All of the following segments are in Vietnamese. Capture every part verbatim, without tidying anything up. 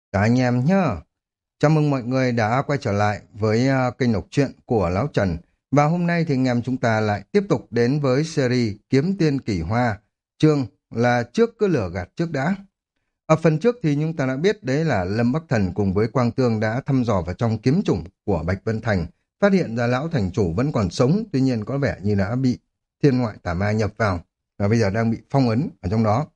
Cả anh em nhá. Chào mừng mọi người đã quay trở lại với à, kênh đọc truyện của Lão Trần. Và hôm nay thì anh em chúng ta lại tiếp tục đến với series Kiếm Tiên Kỳ Hoa. Chương là Trước cứ lửa gạt trước đã. Ở phần trước thì chúng ta đã biết đấy là Lâm Bắc Thần cùng với Quang Tương đã thăm dò vào trong kiếm chủng của Bạch Vân Thành, phát hiện ra lão thành chủ vẫn còn sống, tuy nhiên có vẻ như đã bị thiên ngoại tà ma nhập vào và bây giờ đang bị phong ấn ở trong đó.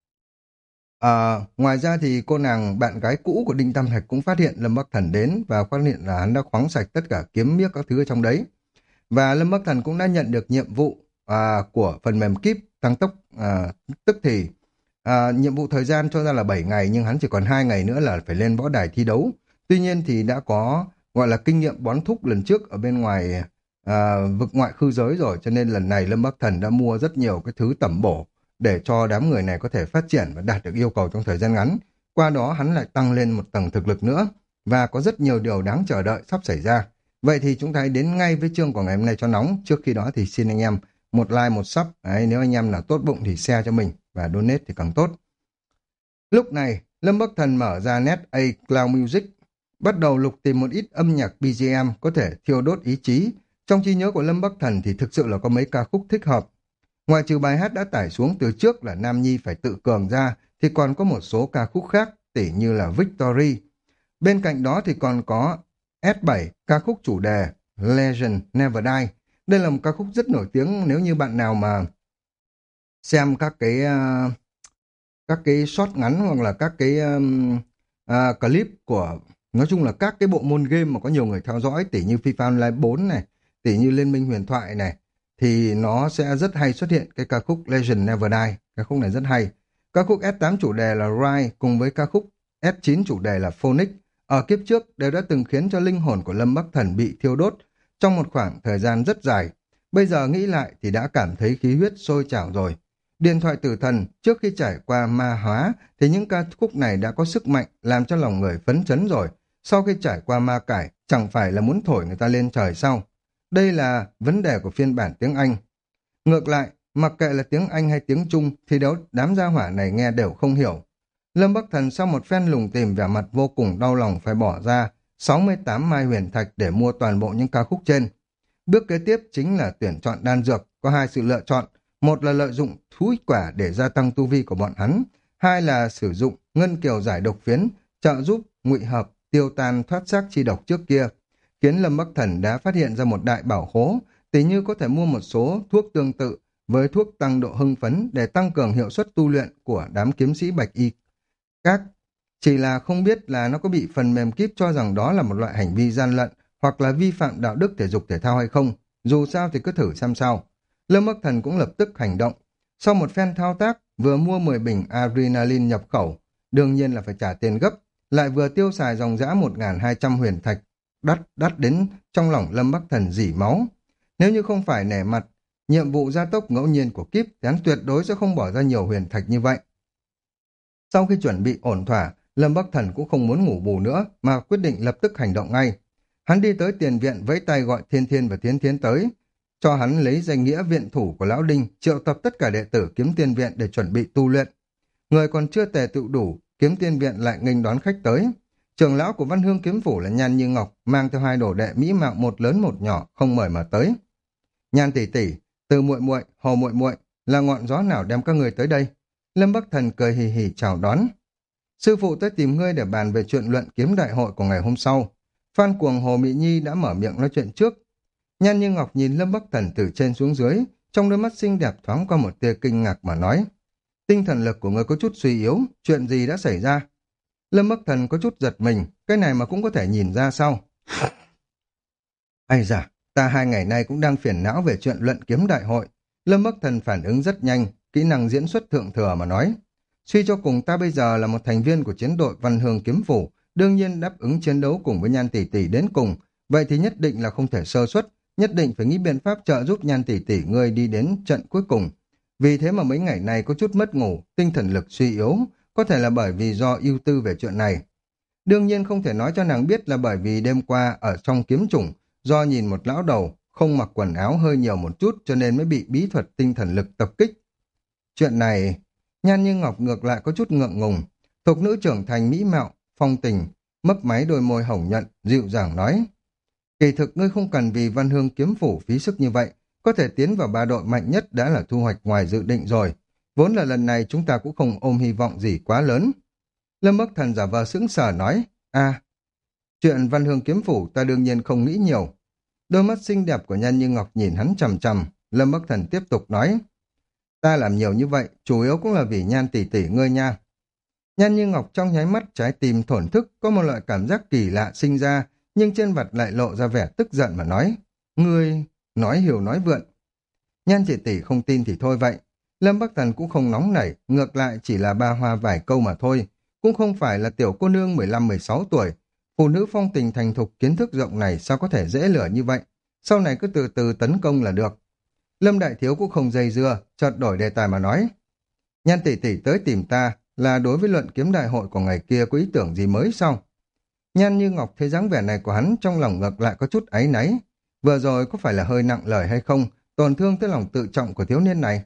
À, ngoài ra thì cô nàng bạn gái cũ của Đinh Tam Thạch cũng phát hiện Lâm Bắc Thần đến và phát hiện là hắn đã khoáng sạch tất cả kiếm miếc các thứ ở trong đấy. Và Lâm Bắc Thần cũng đã nhận được nhiệm vụ à, của phần mềm kíp tăng tốc à, tức thì à, nhiệm vụ thời gian cho ra là bảy ngày nhưng hắn chỉ còn hai ngày nữa là phải lên võ đài thi đấu. Tuy nhiên thì đã có gọi là kinh nghiệm bón thúc lần trước ở bên ngoài à, vực ngoại khư giới rồi, cho nên lần này Lâm Bắc Thần đã mua rất nhiều cái thứ tẩm bổ để cho đám người này có thể phát triển và đạt được yêu cầu trong thời gian ngắn. Qua đó hắn lại tăng lên một tầng thực lực nữa và có rất nhiều điều đáng chờ đợi sắp xảy ra. Vậy thì chúng ta hãy đến ngay với chương của ngày hôm nay cho nóng. Trước khi đó thì xin anh em một like, một sub. Đấy, nếu anh em nào tốt bụng thì share cho mình và donate thì càng tốt. Lúc này, Lâm Bắc Thần mở ra Net A Cloud Music, bắt đầu lục tìm một ít âm nhạc bê giê em có thể thiêu đốt ý chí. Trong trí nhớ của Lâm Bắc Thần thì thực sự là có mấy ca khúc thích hợp. Ngoài trừ bài hát đã tải xuống từ trước là Nam Nhi phải tự cường ra, thì còn có một số ca khúc khác, tỉ như là Victory. Bên cạnh đó thì còn có ét bảy, ca khúc chủ đề Legend Never Die. Đây là một ca khúc rất nổi tiếng nếu như bạn nào mà xem các cái uh, các cái short ngắn hoặc là các cái um, uh, clip của, nói chung là các cái bộ môn game mà có nhiều người theo dõi, tỉ như FIFA Online bốn này, tỉ như Liên minh huyền thoại này, thì nó sẽ rất hay xuất hiện cái ca khúc Legend Never Die. Ca khúc này rất hay. Ca khúc ét tám chủ đề là Rise cùng với ca khúc ét chín chủ đề là Phoenix ở kiếp trước đều đã từng khiến cho linh hồn của Lâm Bắc Thần bị thiêu đốt trong một khoảng thời gian rất dài. Bây giờ nghĩ lại thì đã cảm thấy khí huyết sôi trào rồi. Điện thoại tử thần trước khi trải qua ma hóa thì những ca khúc này đã có sức mạnh làm cho lòng người phấn chấn rồi. Sau khi trải qua ma cải chẳng phải là muốn thổi người ta lên trời sao? Đây là vấn đề của phiên bản tiếng Anh. Ngược lại, mặc kệ là tiếng Anh hay tiếng Trung thì đấu đám gia hỏa này nghe đều không hiểu. Lâm Bắc Thần sau một phen lùng tìm vẻ mặt vô cùng đau lòng phải bỏ ra sáu mươi tám mai huyền thạch để mua toàn bộ những ca khúc trên. Bước kế tiếp chính là tuyển chọn đan dược, có hai sự lựa chọn. Một là lợi dụng thú quả để gia tăng tu vi của bọn hắn, hai là sử dụng ngân kiều giải độc phiến, trợ giúp ngụy hợp, tiêu tan thoát xác chi độc trước kia, khiến Lâm Bắc Thần đã phát hiện ra một đại bảo khố, tỉ như có thể mua một số thuốc tương tự với thuốc tăng độ hưng phấn để tăng cường hiệu suất tu luyện của đám kiếm sĩ bạch y các. Chỉ là không biết là nó có bị phần mềm kíp cho rằng đó là một loại hành vi gian lận hoặc là vi phạm đạo đức thể dục thể thao hay không. Dù sao thì cứ thử xem sao. Lâm Bắc Thần cũng lập tức hành động. Sau một phen thao tác, vừa mua mười bình adrenaline nhập khẩu, đương nhiên là phải trả tiền gấp, lại vừa tiêu xài dòng dã một nghìn hai trăm huyền thạch, đắt đắt đến trong lòng Lâm Bắc Thần rỉ máu. Nếu như không phải nể mặt nhiệm vụ gia tốc ngẫu nhiên của kíp thì hắn tuyệt đối sẽ không bỏ ra nhiều huyền thạch như vậy. Sau khi chuẩn bị ổn thỏa, Lâm Bắc Thần cũng không muốn ngủ bù nữa mà quyết định lập tức hành động ngay. Hắn đi tới tiền viện vẫy tay gọi Thiên Thiên và Thiến Thiến tới, cho hắn lấy danh nghĩa viện thủ của Lão Đinh, triệu tập tất cả đệ tử Kiếm Tiên Viện để chuẩn bị tu luyện. Người còn chưa tề tựu đủ, Kiếm Tiên Viện lại nghênh đón khách tới. Trưởng lão của Văn Hương Kiếm Phủ là Nhan Như Ngọc, mang theo hai đồ đệ mỹ mạo một lớn một nhỏ, không mời mà tới. Nhan tỷ tỷ, Từ muội muội, Hồ muội muội, là ngọn gió nào đem các người tới đây? Lâm Bắc Thần cười hì hì chào đón. Sư phụ tới tìm ngươi để bàn về chuyện luận kiếm đại hội của ngày hôm sau. Phan Cuồng Hồ Mỹ Nhi đã mở miệng nói chuyện trước. Nhan Như Ngọc nhìn Lâm Bắc Thần từ trên xuống dưới, trong đôi mắt xinh đẹp thoáng qua một tia kinh ngạc mà nói: tinh thần lực của ngươi có chút suy yếu, chuyện gì đã xảy ra? Lâm Bắc Thần có chút giật mình, cái này mà cũng có thể nhìn ra sao? Ây da, ta hai ngày nay cũng đang phiền não về chuyện luận kiếm đại hội. Lâm Bắc Thần phản ứng rất nhanh, kỹ năng diễn xuất thượng thừa mà nói: suy cho cùng ta bây giờ là một thành viên của chiến đội Văn Hương Kiếm Phủ, đương nhiên đáp ứng chiến đấu cùng với Nhan tỷ tỷ đến cùng, vậy thì nhất định là không thể sơ suất, nhất định phải nghĩ biện pháp trợ giúp Nhan tỷ tỷ ngươi đi đến trận cuối cùng. Vì thế mà mấy ngày nay có chút mất ngủ, tinh thần lực suy yếu, có thể là bởi vì do ưu tư về chuyện này. Đương nhiên không thể nói cho nàng biết là bởi vì đêm qua ở trong kiếm chủng, do nhìn một lão đầu không mặc quần áo hơi nhiều một chút cho nên mới bị bí thuật tinh thần lực tập kích. Chuyện này, Nhan Như Ngọc ngược lại có chút ngượng ngùng. Thục nữ trưởng thành mỹ mạo, Phong Tình mấp máy đôi môi hồng nhuận, dịu dàng nói. Kỳ thực ngươi không cần vì Văn Hương kiếm phủ phí sức như vậy, có thể tiến vào ba đội mạnh nhất đã là thu hoạch ngoài dự định rồi. Vốn là lần này chúng ta cũng không ôm hy vọng gì quá lớn. Lâm Bắc Thần giả vờ sững sờ nói, a chuyện Văn Hương kiếm phủ ta đương nhiên không nghĩ nhiều. Đôi mắt xinh đẹp của Nhan Như Ngọc nhìn hắn chằm chằm, Lâm Bắc Thần tiếp tục nói, ta làm nhiều như vậy, chủ yếu cũng là vì Nhan tỷ tỷ ngươi nha. Nhan Như Ngọc trong nháy mắt trái tim thổn thức, có một loại cảm giác kỳ lạ sinh ra, nhưng trên mặt lại lộ ra vẻ tức giận mà nói, ngươi, nói hiểu nói vượn. Nhan tỷ tỷ không tin thì thôi vậy. Lâm Bắc Thần cũng không nóng nảy, ngược lại chỉ là ba hoa vài câu mà thôi, cũng không phải là tiểu cô nương mười lăm mười sáu tuổi. Phụ nữ phong tình thành thục kiến thức rộng này sao có thể dễ lửa như vậy, sau này cứ từ từ tấn công là được. Lâm Đại Thiếu cũng không dây dưa, chợt đổi đề tài mà nói, Nhan tỷ tỷ tới tìm ta là đối với luận kiếm đại hội của ngày kia có ý tưởng gì mới sao? Nhan Như Ngọc thấy dáng vẻ này của hắn trong lòng ngược lại có chút áy náy. Vừa rồi có phải là hơi nặng lời hay không, tổn thương tới lòng tự trọng của thiếu niên này?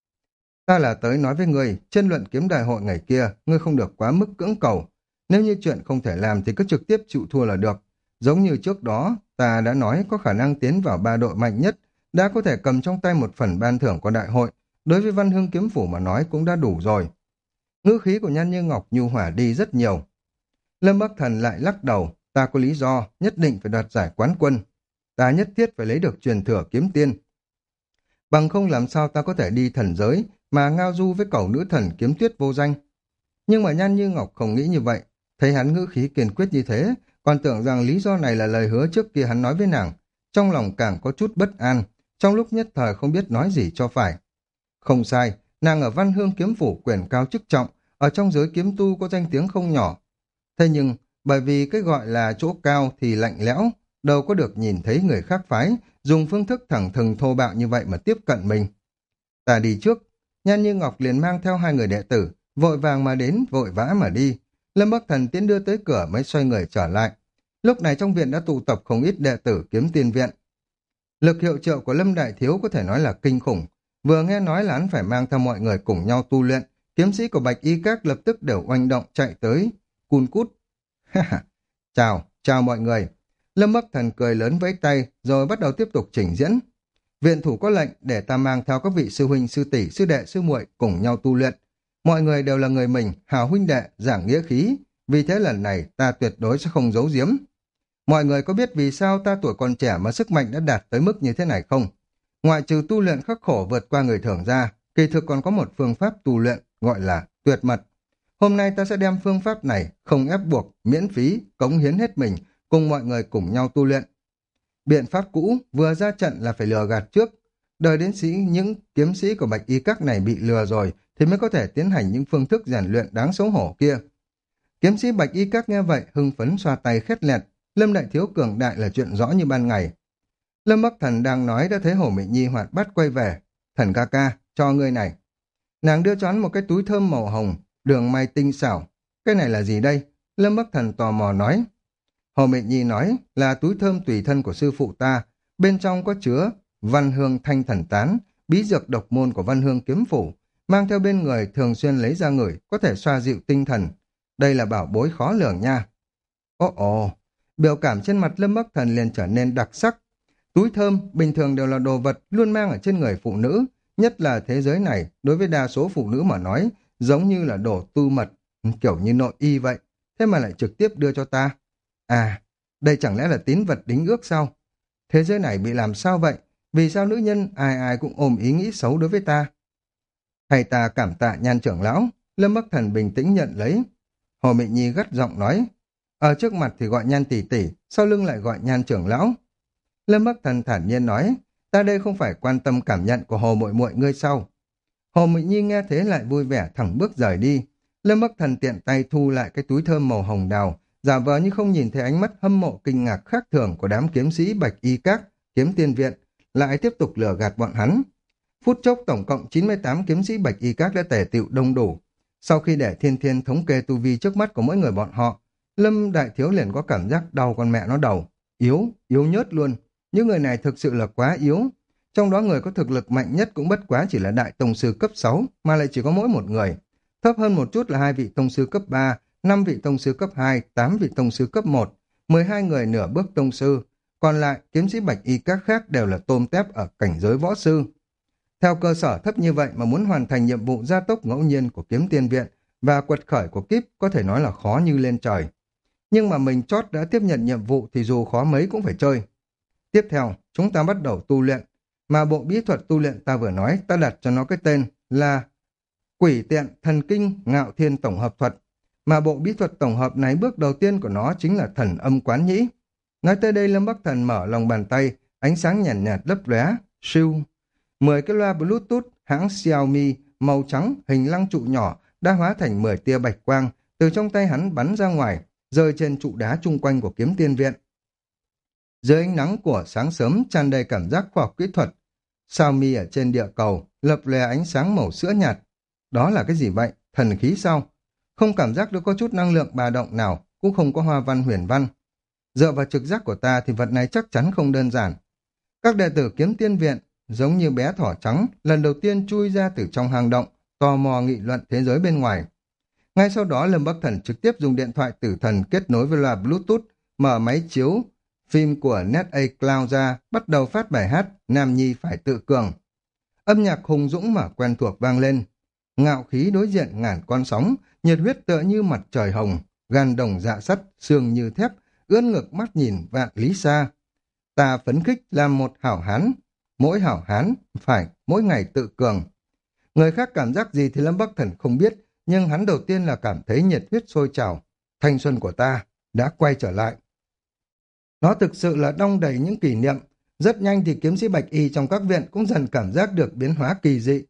Ta là tới nói với ngươi, trên luận kiếm đại hội ngày kia, ngươi không được quá mức cưỡng cầu. Nếu như chuyện không thể làm thì cứ trực tiếp chịu thua là được. Giống như trước đó, ta đã nói có khả năng tiến vào ba đội mạnh nhất, đã có thể cầm trong tay một phần ban thưởng của đại hội, đối với Văn Hương kiếm phủ mà nói cũng đã đủ rồi. Ngữ khí của Nhan Như Ngọc nhu hòa đi rất nhiều. Lâm Bắc Thần lại lắc đầu, ta có lý do, nhất định phải đoạt giải quán quân. Ta nhất thiết phải lấy được truyền thừa kiếm tiên. Bằng không làm sao ta có thể đi thần giới mà ngao du với cẩu nữ thần kiếm tuyết vô danh. Nhưng mà Nhan Như Ngọc không nghĩ như vậy, thấy hắn ngữ khí kiên quyết như thế, còn tưởng rằng lý do này là lời hứa trước kia hắn nói với nàng, trong lòng càng có chút bất an, trong lúc nhất thời không biết nói gì cho phải. Không sai, nàng ở Văn Hương kiếm phủ quyền cao chức trọng, ở trong giới kiếm tu có danh tiếng không nhỏ. Thế nhưng, bởi vì cái gọi là chỗ cao thì lạnh lẽo, đâu có được nhìn thấy người khác phái, dùng phương thức thẳng thừng thô bạo như vậy mà tiếp cận mình. Ta đi trước, Nhan Như Ngọc liền mang theo hai người đệ tử, vội vàng mà đến, vội vã mà đi. Lâm Bắc Thần tiến đưa tới cửa mới xoay người trở lại. Lúc này trong viện đã tụ tập không ít đệ tử kiếm tiên viện. Lực hiệu triệu của Lâm Đại Thiếu có thể nói là kinh khủng. Vừa nghe nói là hắn phải mang theo mọi người cùng nhau tu luyện, kiếm sĩ của Bạch Y Các lập tức đều oanh động chạy tới. Cun cút. Chào, chào mọi người. Lâm Bắc Thần cười lớn vẫy tay, rồi bắt đầu tiếp tục trình diễn. Viện thủ có lệnh để ta mang theo các vị sư huynh, sư tỷ, sư đệ, sư muội cùng nhau tu luyện. Mọi người đều là người mình, hào huynh đệ, giảng nghĩa khí. Vì thế lần này ta tuyệt đối sẽ không giấu giếm. Mọi người có biết vì sao ta tuổi còn trẻ mà sức mạnh đã đạt tới mức như thế này không? Ngoại trừ tu luyện khắc khổ vượt qua người thường ra, kỳ thực còn có một phương pháp tu luyện gọi là tuyệt mật. Hôm nay ta sẽ đem phương pháp này, không ép buộc, miễn phí, cống hiến hết mình, cùng mọi người cùng nhau tu luyện. Biện pháp cũ vừa ra trận là phải lừa gạt trước. Đời đến sĩ những kiếm sĩ của Bạch Y Các này bị lừa rồi thì mới có thể tiến hành những phương thức rèn luyện đáng xấu hổ kia. Kiếm sĩ Bạch Y Các nghe vậy hưng phấn xoa tay khét lẹt. Lâm Đại Thiếu cường đại là chuyện rõ như ban ngày. Lâm Bắc Thần đang nói đã thấy Hồ Mị Nhi hoạt bát quay về. Thần ca ca, cho ngươi này. Nàng đưa cho hắn một cái túi thơm màu hồng, đường may tinh xảo. Cái này là gì đây? Lâm Bắc Thần tò mò nói. Hồ Mị Nhi nói là túi thơm tùy thân của sư phụ ta. Bên trong có chứa văn hương thanh thần tán, bí dược độc môn của Văn Hương kiếm phủ. Mang theo bên người thường xuyên lấy ra ngửi, có thể xoa dịu tinh thần. Đây là bảo bối khó lường nha. Ồ ồ, biểu cảm trên mặt Lâm Bắc Thần liền trở nên đặc sắc. Túi thơm bình thường đều là đồ vật luôn mang ở trên người phụ nữ, nhất là thế giới này, đối với đa số phụ nữ mà nói, giống như là đồ tu mật, kiểu như nội y vậy, thế mà lại trực tiếp đưa cho ta. À, đây chẳng lẽ là tín vật đính ước sao? Thế giới này bị làm sao vậy? Vì sao nữ nhân ai ai cũng ôm ý nghĩ xấu đối với ta? Thầy ta cảm tạ Nhan trưởng lão, Lâm Bắc Thần bình tĩnh nhận lấy. Hồ Mị Nhi gắt giọng nói, ở trước mặt thì gọi Nhan tỷ tỷ, sau lưng lại gọi Nhan trưởng lão. Lâm Bắc Thần thản nhiên nói, ta đây không phải quan tâm cảm nhận của Hồ muội muội ngươi sao? Hồ Mị Nhi nghe thế lại vui vẻ thẳng bước rời đi. Lâm Bắc Thần tiện tay thu lại cái túi thơm màu hồng đào, giả vờ như không nhìn thấy ánh mắt hâm mộ kinh ngạc khác thường của đám kiếm sĩ Bạch Y Các, kiếm tiên viện, lại tiếp tục lừa gạt bọn hắn. Phút chốc tổng cộng chín mươi tám kiếm sĩ Bạch Y Các đã tề tựu đông đủ. Sau khi để Thiên Thiên thống kê tu vi trước mắt của mỗi người bọn họ, Lâm Đại Thiếu liền có cảm giác đau con mẹ nó đầu. Yếu, yếu nhớt luôn. Những người này thực sự là quá yếu. Trong đó người có thực lực mạnh nhất cũng bất quá chỉ là đại tông sư cấp sáu, mà lại chỉ có mỗi một người. Thấp hơn một chút là hai vị tông sư cấp ba, năm vị tông sư cấp hai, tám vị tông sư cấp một, mười hai người nửa bước tông sư, còn lại kiếm sĩ bạch y các khác đều là tôm tép ở cảnh giới võ sư. Theo cơ sở thấp như vậy mà muốn hoàn thành nhiệm vụ gia tốc ngẫu nhiên của kiếm tiên viện và quật khởi của kíp có thể nói là khó như lên trời. Nhưng mà mình chót đã tiếp nhận nhiệm vụ thì dù khó mấy cũng phải chơi. Tiếp theo, chúng ta bắt đầu tu luyện, mà bộ bí thuật tu luyện ta vừa nói ta đặt cho nó cái tên là Quỷ Tiện Thần Kinh Ngạo Thiên Tổng Hợp Thuật, mà bộ bí thuật tổng hợp này bước đầu tiên của nó chính là thần âm quán nhĩ. Nói tới đây Lâm Bắc Thần mở lòng bàn tay, ánh sáng nhàn nhạt, nhạt lấp lóe, siêu. Mười cái loa Bluetooth hãng Xiaomi màu trắng hình lăng trụ nhỏ đã hóa thành mười tia bạch quang từ trong tay hắn bắn ra ngoài, rơi trên trụ đá chung quanh của kiếm tiên viện. Dưới ánh nắng của sáng sớm tràn đầy cảm giác khoa học kỹ thuật, Xiaomi ở trên địa cầu lập lòe ánh sáng màu sữa nhạt. Đó là cái gì vậy? Thần khí sao? Không cảm giác được có chút năng lượng bà động nào, cũng không có hoa văn huyền văn. Dựa vào trực giác của ta thì vật này chắc chắn không đơn giản. Các đệ tử kiếm tiên viện giống như bé thỏ trắng lần đầu tiên chui ra từ trong hang động, tò mò nghị luận thế giới bên ngoài. Ngay sau đó Lâm Bắc Thần trực tiếp dùng điện thoại tử thần kết nối với loa Bluetooth, mở máy chiếu phim của NetA Cloud ra, bắt đầu phát bài hát Nam Nhi Phải Tự Cường. Âm nhạc hùng dũng mà quen thuộc vang lên. Ngạo khí đối diện ngàn con sóng, nhiệt huyết tựa như mặt trời hồng, gan đồng dạ sắt, xương như thép, ưỡn ngực mắt nhìn vạn lý xa. Ta phấn khích làm một hảo hán, mỗi hảo hán phải mỗi ngày tự cường. Người khác cảm giác gì thì Lâm Bắc Thần không biết, nhưng hắn đầu tiên là cảm thấy nhiệt huyết sôi trào. Thanh xuân của ta đã quay trở lại. Nó thực sự là đong đầy những kỷ niệm. Rất nhanh thì kiếm sĩ bạch y trong các viện cũng dần cảm giác được biến hóa kỳ dị.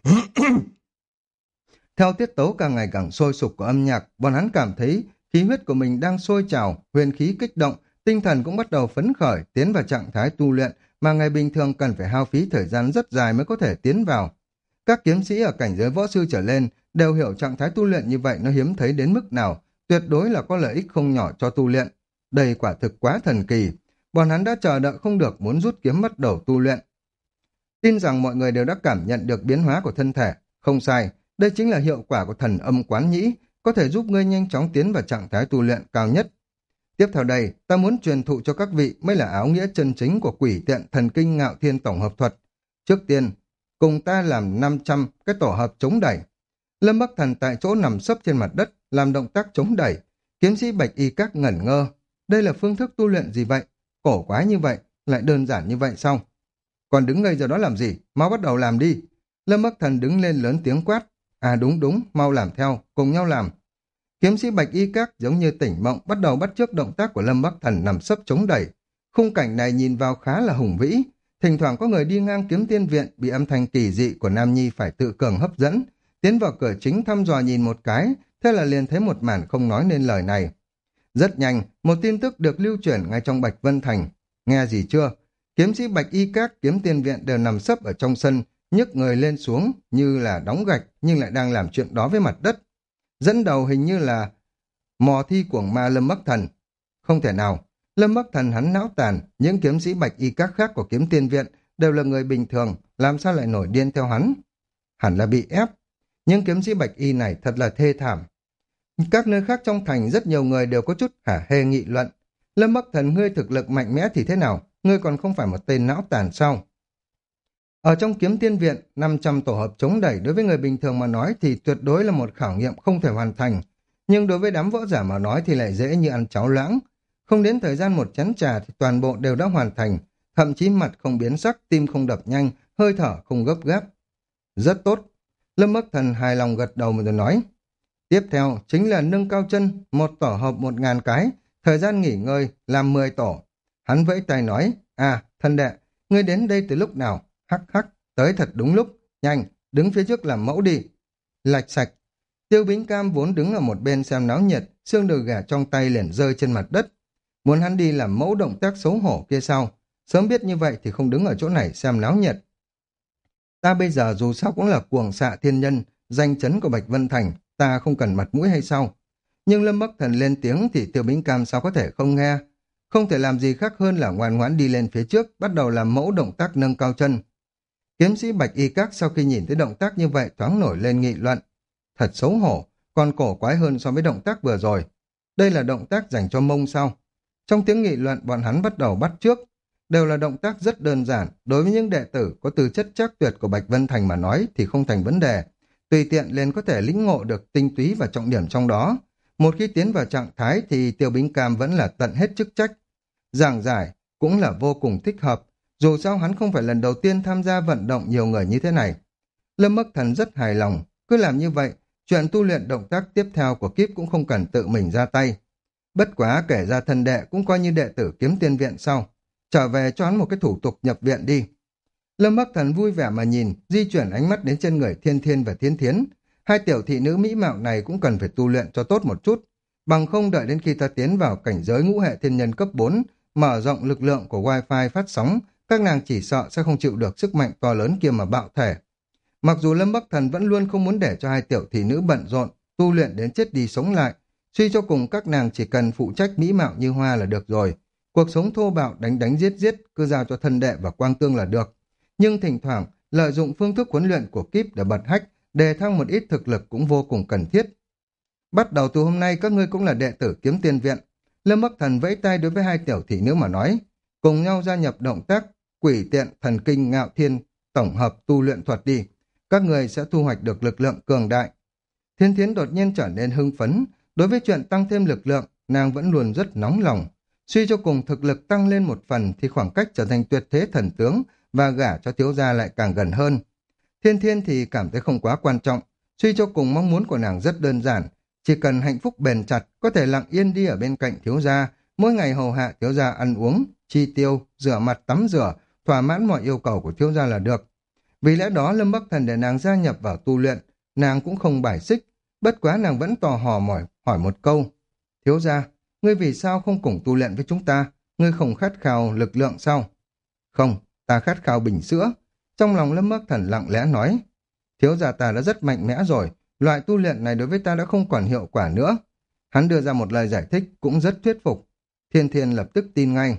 Theo tiết tấu càng ngày càng sôi sục của âm nhạc, bọn hắn cảm thấy khí huyết của mình đang sôi trào, huyền khí kích động, tinh thần cũng bắt đầu phấn khởi, tiến vào trạng thái tu luyện mà ngày bình thường cần phải hao phí thời gian rất dài mới có thể tiến vào. Các kiếm sĩ ở cảnh giới võ sư trở lên đều hiểu trạng thái tu luyện như vậy nó hiếm thấy đến mức nào, tuyệt đối là có lợi ích không nhỏ cho tu luyện. Đây quả thực quá thần kỳ, bọn hắn đã chờ đợi không được muốn rút kiếm bắt đầu tu luyện. Tin rằng mọi người đều đã cảm nhận được biến hóa của thân thể, không sai, đây chính là hiệu quả của thần âm quán nhĩ, có thể giúp ngươi nhanh chóng tiến vào trạng thái tu luyện cao nhất. Tiếp theo đây, ta muốn truyền thụ cho các vị mới là áo nghĩa chân chính của Quỷ Tiện Thần Kinh Ngạo Thiên Tổng Hợp Thuật. Trước tiên, cùng ta làm năm trăm cái tổ hợp chống đẩy. Lâm Bắc Thần tại chỗ nằm sấp trên mặt đất, làm động tác chống đẩy. Kiếm sĩ bạch y các ngẩn ngơ. Đây là phương thức tu luyện gì vậy? Cổ quái như vậy, lại đơn giản như vậy sao? Còn đứng ngây giờ đó làm gì? Mau bắt đầu làm đi. Lâm Bắc Thần đứng lên lớn tiếng quát. À đúng đúng, mau làm theo, cùng nhau làm. Kiếm sĩ bạch y các giống như tỉnh mộng bắt đầu bắt chước động tác của Lâm Bắc Thần nằm sấp chống đẩy. Khung cảnh này nhìn vào khá là hùng vĩ. Thỉnh thoảng có người đi ngang kiếm tiên viện bị âm thanh kỳ dị của Nam Nhi Phải Tự Cường hấp dẫn, tiến vào cửa chính thăm dò nhìn một cái, thế là liền thấy một màn không nói nên lời này. Rất nhanh, một tin tức được lưu truyền ngay trong Bạch Vân Thành. Nghe gì chưa? Kiếm sĩ bạch y các kiếm tiên viện đều nằm sấp ở trong sân, nhấc người lên xuống như là đóng gạch nhưng lại đang làm chuyện đó với mặt đất. Dẫn đầu hình như là mò thi cuồng ma Lâm Bắc Thần. Không thể nào, Lâm Bắc Thần hắn não tàn, những kiếm sĩ bạch y các khác của kiếm tiên viện đều là người bình thường, làm sao lại nổi điên theo hắn? Hẳn là bị ép. Nhưng kiếm sĩ bạch y này thật là thê thảm. Các nơi khác trong thành rất nhiều người đều có chút hả hê nghị luận. Lâm Bắc Thần ngươi thực lực mạnh mẽ thì thế nào? Ngươi còn không phải một tên não tàn sao? Ở trong kiếm tiên viện, năm trăm tổ hợp chống đẩy đối với người bình thường mà nói thì tuyệt đối là một khảo nghiệm không thể hoàn thành. Nhưng đối với đám võ giả mà nói thì lại dễ như ăn cháo lãng. Không đến thời gian một chén trà thì toàn bộ đều đã hoàn thành. Thậm chí mặt không biến sắc, tim không đập nhanh, hơi thở không gấp gáp. Rất tốt. Lâm Bắc Thần hài lòng gật đầu rồi nói. Tiếp theo chính là nâng cao chân, một tổ hợp một ngàn cái, thời gian nghỉ ngơi, làm mười tổ. Hắn vẫy tay nói, à, thân đệ, ngươi đến đây từ lúc nào? Hắc hắc, tới thật đúng lúc, nhanh, đứng phía trước làm mẫu đi. Lạch sạch, Tiêu Bính Cam vốn đứng ở một bên xem náo nhiệt, xương đùi gà trong tay liền rơi trên mặt đất. Muốn hắn đi làm mẫu động tác xấu hổ kia sao? Sớm biết như vậy thì không đứng ở chỗ này xem náo nhiệt. Ta bây giờ dù sao cũng là cuồng xạ thiên nhân, danh chấn của Bạch Vân Thành, ta không cần mặt mũi hay sao? Nhưng Lâm Bắc Thần lên tiếng thì Tiêu Bính Cam sao có thể không nghe? Không thể làm gì khác hơn là ngoan ngoãn đi lên phía trước, bắt đầu làm mẫu động tác nâng cao chân. Kiếm sĩ Bạch Y Các sau khi nhìn thấy động tác như vậy thoáng nổi lên nghị luận. Thật xấu hổ, còn cổ quái hơn so với động tác vừa rồi. Đây là động tác dành cho mông sao? Trong tiếng nghị luận bọn hắn bắt đầu bắt chước. Đều là động tác rất đơn giản, đối với những đệ tử có tư chất chắc tuyệt của Bạch Vân Thành mà nói thì không thành vấn đề. Tùy tiện liền có thể lĩnh ngộ được tinh túy và trọng điểm trong đó. Một khi tiến vào trạng thái thì Tiêu Bính Cam vẫn là tận hết chức trách. Giảng giải cũng là vô cùng thích hợp, dù sao hắn không phải lần đầu tiên tham gia vận động nhiều người như thế này. Lâm Bắc Thần rất hài lòng, cứ làm như vậy, chuyện tu luyện động tác tiếp theo của Kíp cũng không cần tự mình ra tay. Bất quá kể ra thân đệ cũng coi như đệ tử Kiếm Tiên Viện sau. Trở về cho hắn một cái thủ tục nhập viện đi. Lâm Bắc Thần vui vẻ mà nhìn, di chuyển ánh mắt đến trên người Thiên Thiên và Thiên Thiến. Hai tiểu thị nữ mỹ mạo này cũng cần phải tu luyện cho tốt một chút. Bằng không đợi đến khi ta tiến vào cảnh giới ngũ hệ thiên nhân cấp bốn, mở rộng lực lượng của Wi-Fi phát sóng, các nàng chỉ sợ sẽ không chịu được sức mạnh to lớn kia mà bạo thể. Mặc dù Lâm Bắc Thần vẫn luôn không muốn để cho hai tiểu thị nữ bận rộn, tu luyện đến chết đi sống lại, suy cho cùng các nàng chỉ cần phụ trách mỹ mạo như hoa là được rồi. Cuộc sống thô bạo đánh đánh giết giết cứ giao cho thân đệ và Quang Tương là được. Nhưng thỉnh thoảng, lợi dụng phương thức huấn luyện của Kíp để bật hách, đề thăng một ít thực lực cũng vô cùng cần thiết. Bắt đầu từ hôm nay các ngươi cũng là đệ tử Kiếm Tiên Viện. Lâm Bắc Thần vẫy tay đối với hai tiểu thị nữ mà nói, cùng nhau gia nhập động tác quỷ tiện thần kinh ngạo thiên tổng hợp tu luyện thuật đi. Các người sẽ thu hoạch được lực lượng cường đại. Thiên Thiến đột nhiên trở nên hưng phấn. Đối với chuyện tăng thêm lực lượng, nàng vẫn luôn rất nóng lòng. Suy cho cùng thực lực tăng lên một phần thì khoảng cách trở thành tuyệt thế thần tướng và gả cho thiếu gia lại càng gần hơn. Thiên Thiên thì cảm thấy không quá quan trọng. Suy cho cùng mong muốn của nàng rất đơn giản. Chỉ cần hạnh phúc bền chặt, có thể lặng yên đi ở bên cạnh thiếu gia, mỗi ngày hầu hạ thiếu gia ăn uống, chi tiêu, rửa mặt tắm rửa, thỏa mãn mọi yêu cầu của thiếu gia là được. Vì lẽ đó Lâm Bắc Thần để nàng gia nhập vào tu luyện, nàng cũng không bài xích, bất quá nàng vẫn tò mò mỏi hỏi một câu. Thiếu gia, ngươi vì sao không cùng tu luyện với chúng ta? Ngươi không khát khao lực lượng sao? Không, ta khát khao bình sữa. Trong lòng Lâm Bắc Thần lặng lẽ nói. Thiếu gia ta đã rất mạnh mẽ rồi, loại tu luyện này đối với ta đã không còn hiệu quả nữa. Hắn đưa ra một lời giải thích cũng rất thuyết phục. Thiên Thiên lập tức tin ngay.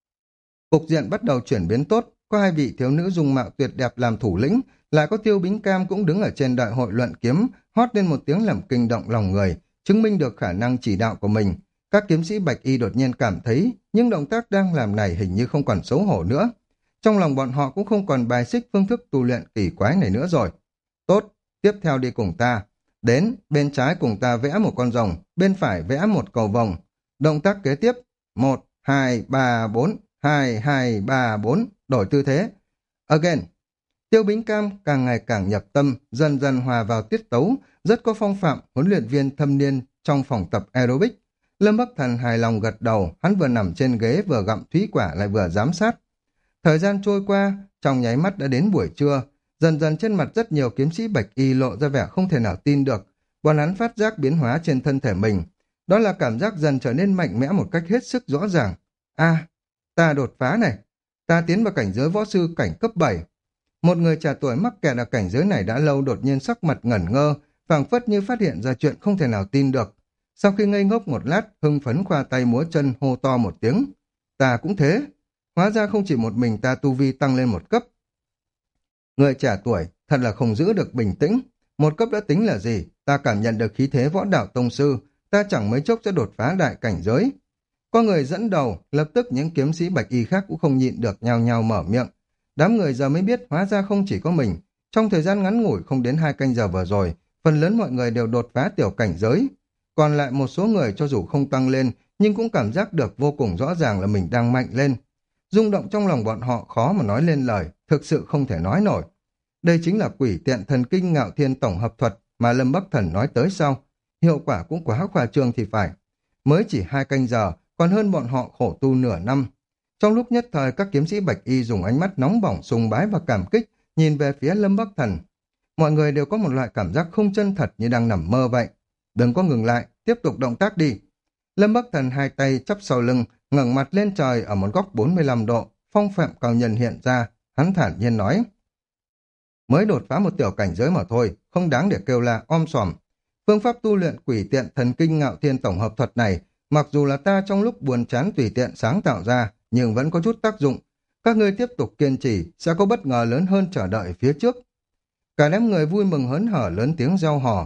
Cục diện bắt đầu chuyển biến tốt, có hai vị thiếu nữ dung mạo tuyệt đẹp làm thủ lĩnh, lại có Tiêu Bính Cam cũng đứng ở trên đại hội luận kiếm, hót lên một tiếng làm kinh động lòng người, chứng minh được khả năng chỉ đạo của mình. Các kiếm sĩ Bạch Y đột nhiên cảm thấy những động tác đang làm này hình như không còn xấu hổ nữa. Trong lòng bọn họ cũng không còn bài xích phương thức tu luyện kỳ quái này nữa rồi. Tốt, tiếp theo đi cùng ta. Đến, bên trái cùng ta vẽ một con rồng, bên phải vẽ một cầu vồng. Động tác kế tiếp, một, hai, ba, bốn, hai, hai, ba, bốn, đổi tư thế. Again. Tiêu Bính Cam càng ngày càng nhập tâm, dần dần hòa vào tiết tấu, rất có phong phạm huấn luyện viên thâm niên trong phòng tập aerobic. Lâm Bắc Thần hài lòng gật đầu, hắn vừa nằm trên ghế vừa gặm thúy quả lại vừa giám sát. Thời gian trôi qua, trong nháy mắt đã đến buổi trưa, dần dần trên mặt rất nhiều kiếm sĩ Bạch Y lộ ra vẻ không thể nào tin được. Bọn hắn phát giác biến hóa trên thân thể mình. Đó là cảm giác dần trở nên mạnh mẽ một cách hết sức rõ ràng. A, ta đột phá này, ta tiến vào cảnh giới võ sư cảnh cấp bảy. Một người trẻ tuổi mắc kẹt ở cảnh giới này đã lâu đột nhiên sắc mặt ngẩn ngơ, phảng phất như phát hiện ra chuyện không thể nào tin được. Sau khi ngây ngốc một lát, hưng phấn khoa tay múa chân hô to một tiếng. Ta cũng thế. Hóa ra không chỉ một mình ta tu vi tăng lên một cấp. Người trẻ tuổi thật là không giữ được bình tĩnh. Một cấp đã tính là gì? Ta cảm nhận được khí thế võ đạo tông sư. Ta chẳng mấy chốc sẽ đột phá đại cảnh giới. Có người dẫn đầu, lập tức những kiếm sĩ Bạch Y khác cũng không nhịn được nhao nhao mở miệng. Đám người giờ mới biết hóa ra không chỉ có mình. Trong thời gian ngắn ngủi không đến hai canh giờ vừa rồi, phần lớn mọi người đều đột phá tiểu cảnh giới. Còn lại một số người cho dù không tăng lên, nhưng cũng cảm giác được vô cùng rõ ràng là mình đang mạnh lên. Rung động trong lòng bọn họ khó mà nói lên lời, thực sự không thể nói nổi. Đây chính là quỷ tiện thần kinh ngạo thiên tổng hợp thuật mà Lâm Bắc Thần nói tới sau. Hiệu quả cũng quá khoa trương thì phải. Mới chỉ hai canh giờ, còn hơn bọn họ khổ tu nửa năm. Trong lúc nhất thời, các kiếm sĩ Bạch Y dùng ánh mắt nóng bỏng, sùng bái và cảm kích, nhìn về phía Lâm Bắc Thần. Mọi người đều có một loại cảm giác không chân thật như đang nằm mơ vậy. Đừng có ngừng lại, tiếp tục động tác đi. Lâm Bắc Thần hai tay chắp sau lưng, ngẩng mặt lên trời ở một góc bốn mươi lăm độ, phong phạm cao nhân hiện ra, hắn thản nhiên nói. Mới đột phá một tiểu cảnh giới mà thôi, không đáng để kêu là om sòm. Phương pháp tu luyện quỷ tiện thần kinh ngạo thiên tổng hợp thuật này, mặc dù là ta trong lúc buồn chán tùy tiện sáng tạo ra, nhưng vẫn có chút tác dụng. Các ngươi tiếp tục kiên trì, sẽ có bất ngờ lớn hơn chờ đợi phía trước. Cả đám người vui mừng hớn hở lớn tiếng reo hò.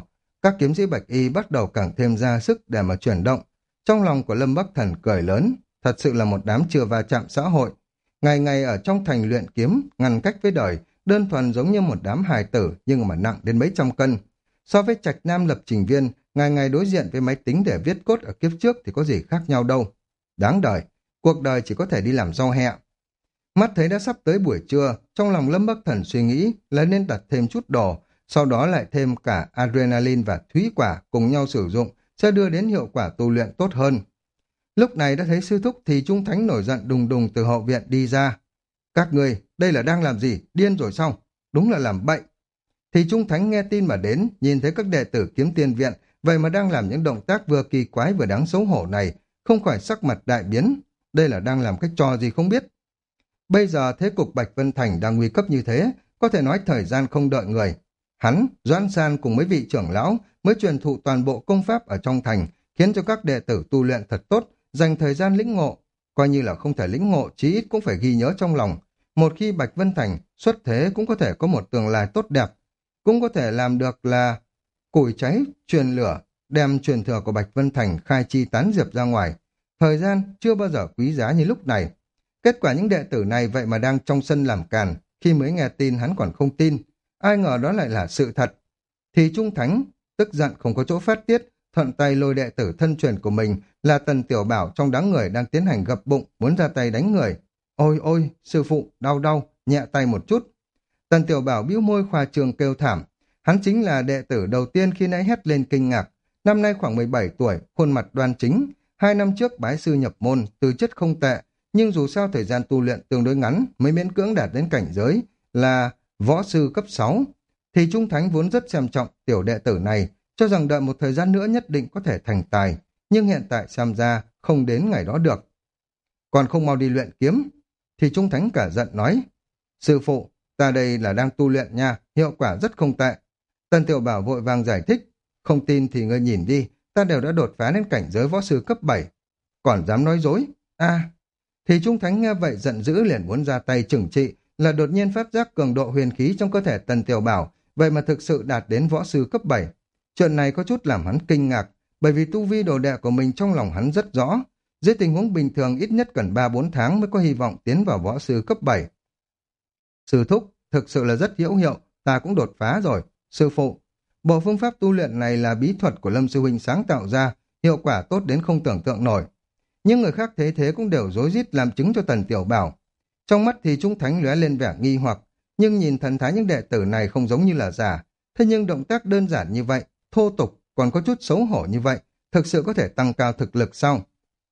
Các kiếm sĩ bạch y bắt đầu càng thêm ra sức để mà chuyển động. Trong lòng của Lâm Bắc Thần cười lớn, thật sự là một đám chưa va chạm xã hội. Ngày ngày ở trong thành luyện kiếm, ngăn cách với đời, đơn thuần giống như một đám hài tử nhưng mà nặng đến mấy trăm cân. So với Trạch Nam lập trình viên, ngày ngày đối diện với máy tính để viết code ở kiếp trước thì có gì khác nhau đâu. Đáng đời, cuộc đời chỉ có thể đi làm rau hẹ. Mắt thấy đã sắp tới buổi trưa, trong lòng Lâm Bắc Thần suy nghĩ là nên đặt thêm chút đồ, sau đó lại thêm cả adrenaline và thúy quả cùng nhau sử dụng sẽ đưa đến hiệu quả tu luyện tốt hơn. Lúc này đã thấy sư thúc Thì Trung Thánh nổi giận đùng đùng từ hậu viện đi ra. Các người, đây là đang làm gì? Điên rồi sao? Đúng là làm bậy. Thì Trung Thánh nghe tin mà đến, nhìn thấy các đệ tử kiếm tiên viện, vậy mà đang làm những động tác vừa kỳ quái vừa đáng xấu hổ này, không khỏi sắc mặt đại biến. Đây là đang làm cái trò gì không biết. Bây giờ thế cục Bạch Vân Thành đang nguy cấp như thế, có thể nói thời gian không đợi người. Hắn, Doãn San cùng mấy vị trưởng lão mới truyền thụ toàn bộ công pháp ở trong thành, khiến cho các đệ tử tu luyện thật tốt, dành thời gian lĩnh ngộ. Coi như là không thể lĩnh ngộ, chí ít cũng phải ghi nhớ trong lòng. Một khi Bạch Vân Thành xuất thế cũng có thể có một tương lai tốt đẹp, cũng có thể làm được là củi cháy, truyền lửa, đem truyền thừa của Bạch Vân Thành khai chi tán diệp ra ngoài. Thời gian chưa bao giờ quý giá như lúc này. Kết quả những đệ tử này vậy mà đang trong sân làm càn, khi mới nghe tin hắn còn không tin. Ai ngờ đó lại là sự thật. Thì Trung Thánh, tức giận không có chỗ phát tiết, thuận tay lôi đệ tử thân truyền của mình là Tần Tiểu Bảo trong đám người đang tiến hành gập bụng, muốn ra tay đánh người. Ôi ôi, sư phụ, đau đau, nhẹ tay một chút. Tần Tiểu Bảo bĩu môi khoa trương kêu thảm. Hắn chính là đệ tử đầu tiên khi nãy hét lên kinh ngạc. Năm nay khoảng mười bảy tuổi, khuôn mặt đoan chính. Hai năm trước bái sư nhập môn, tư chất không tệ, nhưng dù sao thời gian tu luyện tương đối ngắn mới miễn cưỡng đạt đến cảnh giới là võ sư cấp sáu. Thì Trung Thánh vốn rất xem trọng tiểu đệ tử này, cho rằng đợi một thời gian nữa nhất định có thể thành tài, nhưng hiện tại xem ra không đến ngày đó được. Còn không mau đi luyện kiếm. Thì Trung Thánh cả giận nói, sư phụ, ta đây là đang tu luyện nha, hiệu quả rất không tệ. Tần Tiểu Bảo vội vàng giải thích, không tin thì ngươi nhìn đi, ta đều đã đột phá đến cảnh giới võ sư cấp bảy. Còn dám nói dối? A. Thì Trung Thánh nghe vậy giận dữ liền muốn ra tay trừng trị, là đột nhiên phát giác cường độ huyền khí trong cơ thể Tần Tiểu Bảo, vậy mà thực sự đạt đến võ sư cấp bảy. Chuyện này có chút làm hắn kinh ngạc, bởi vì tu vi đồ đệ của mình trong lòng hắn rất rõ. Dưới tình huống bình thường ít nhất cần ba bốn tháng mới có hy vọng tiến vào võ sư cấp bảy. Sư thúc, thực sự là rất hữu hiệu, ta cũng đột phá rồi. Sư phụ, bộ phương pháp tu luyện này là bí thuật của Lâm Sư Huynh sáng tạo ra, hiệu quả tốt đến không tưởng tượng nổi. Nhưng người khác thấy thế cũng đều rối rít làm chứng cho Tần Tiểu Bảo. Trong mắt thì Trung Thánh lóe lên vẻ nghi hoặc, nhưng nhìn thần thái những đệ tử này không giống như là giả. Thế nhưng động tác đơn giản như vậy, thô tục, còn có chút xấu hổ như vậy, thực sự có thể tăng cao thực lực sao?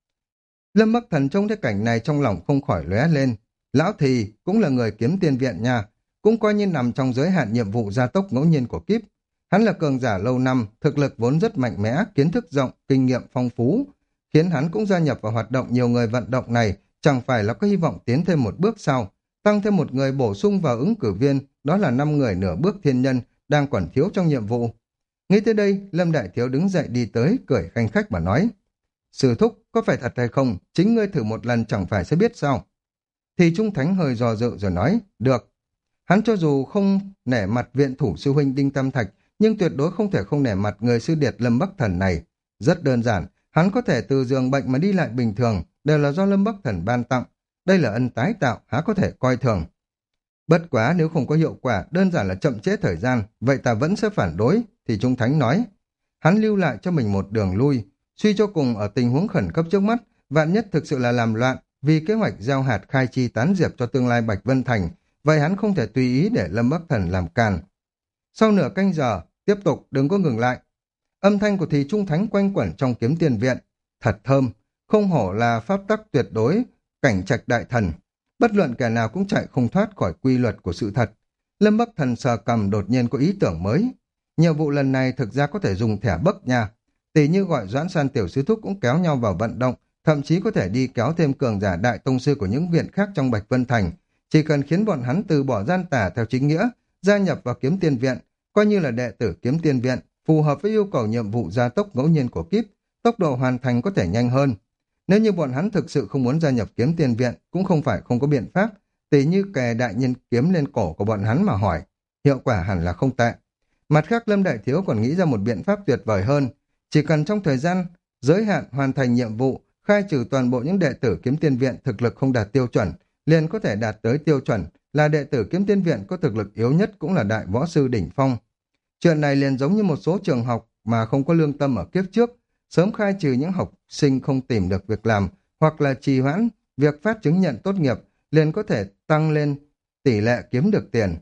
Lâm Bắc Thần trông thấy cảnh này trong lòng không khỏi lóe lên. Lão Thì cũng là người kiếm tiên viện nha, cũng coi như nằm trong giới hạn nhiệm vụ gia tốc ngẫu nhiên của kíp. Hắn là cường giả lâu năm, thực lực vốn rất mạnh mẽ, kiến thức rộng, kinh nghiệm phong phú, khiến hắn cũng gia nhập vào hoạt động nhiều người vận động này, chẳng phải là có hy vọng tiến thêm một bước sau, tăng thêm một người bổ sung vào ứng cử viên, đó là năm người nửa bước thiên nhân, đang còn thiếu trong nhiệm vụ. Nghĩ tới đây, Lâm Đại Thiếu đứng dậy đi tới, cười khanh khách mà nói, sư thúc, có phải thật hay không, chính ngươi thử một lần chẳng phải sẽ biết sao? Thì Trung Thánh hơi dò dự rồi nói, được. Hắn cho dù không nể mặt viện thủ sư huynh Đinh Tam Thạch, nhưng tuyệt đối không thể không nể mặt người sư điệt Lâm Bắc Thần này. Rất đơn giản, hắn có thể từ giường bệnh mà đi lại bình thường, đều là do Lâm Bắc Thần ban tặng. Đây là ân tái tạo, há có thể coi thường. Bất quá nếu không có hiệu quả, đơn giản là chậm trễ thời gian, vậy ta vẫn sẽ phản đối, thì Trung Thánh nói. Hắn lưu lại cho mình một đường lui, suy cho cùng ở tình huống khẩn cấp trước mắt, vạn nhất thực sự là làm loạn, vì kế hoạch gieo hạt khai chi tán diệp cho tương lai Bạch Vân Thành, vậy hắn không thể tùy ý để Lâm Bắc Thần làm càn. Sau nửa canh giờ, tiếp tục đừng có ngừng lại. Âm thanh của Thì Trung Thánh quanh quẩn trong kiếm tiền viện, thật thơm, không hổ là pháp tắc tuyệt đối, cảnh trạch đại thần. Bất luận kẻ nào cũng chạy không thoát khỏi quy luật của sự thật. Lâm Bắc Thần sờ cầm đột nhiên có ý tưởng mới. Nhiệm vụ lần này thực ra có thể dùng thẻ bấc nha. Tỷ như gọi Doãn San tiểu sư thúc cũng kéo nhau vào vận động, thậm chí có thể đi kéo thêm cường giả đại tông sư của những viện khác trong Bạch Vân Thành. Chỉ cần khiến bọn hắn từ bỏ gian tà theo chính nghĩa, gia nhập vào kiếm tiên viện, coi như là đệ tử kiếm tiên viện, phù hợp với yêu cầu nhiệm vụ gia tốc ngẫu nhiên của kíp, tốc độ hoàn thành có thể nhanh hơn. Nếu như bọn hắn thực sự không muốn gia nhập kiếm tiên viện, cũng không phải không có biện pháp, tỉ như kè đại nhân kiếm lên cổ của bọn hắn mà hỏi, hiệu quả hẳn là không tệ. Mặt khác Lâm Đại Thiếu còn nghĩ ra một biện pháp tuyệt vời hơn. Chỉ cần trong thời gian giới hạn hoàn thành nhiệm vụ, khai trừ toàn bộ những đệ tử kiếm tiên viện thực lực không đạt tiêu chuẩn, liền có thể đạt tới tiêu chuẩn, là đệ tử kiếm tiên viện có thực lực yếu nhất cũng là đại võ sư đỉnh phong. Chuyện này liền giống như một số trường học mà không có lương tâm ở kiếp trước, sớm khai trừ những học sinh không tìm được việc làm, hoặc là trì hoãn việc phát chứng nhận tốt nghiệp, liền có thể tăng lên tỷ lệ kiếm được tiền.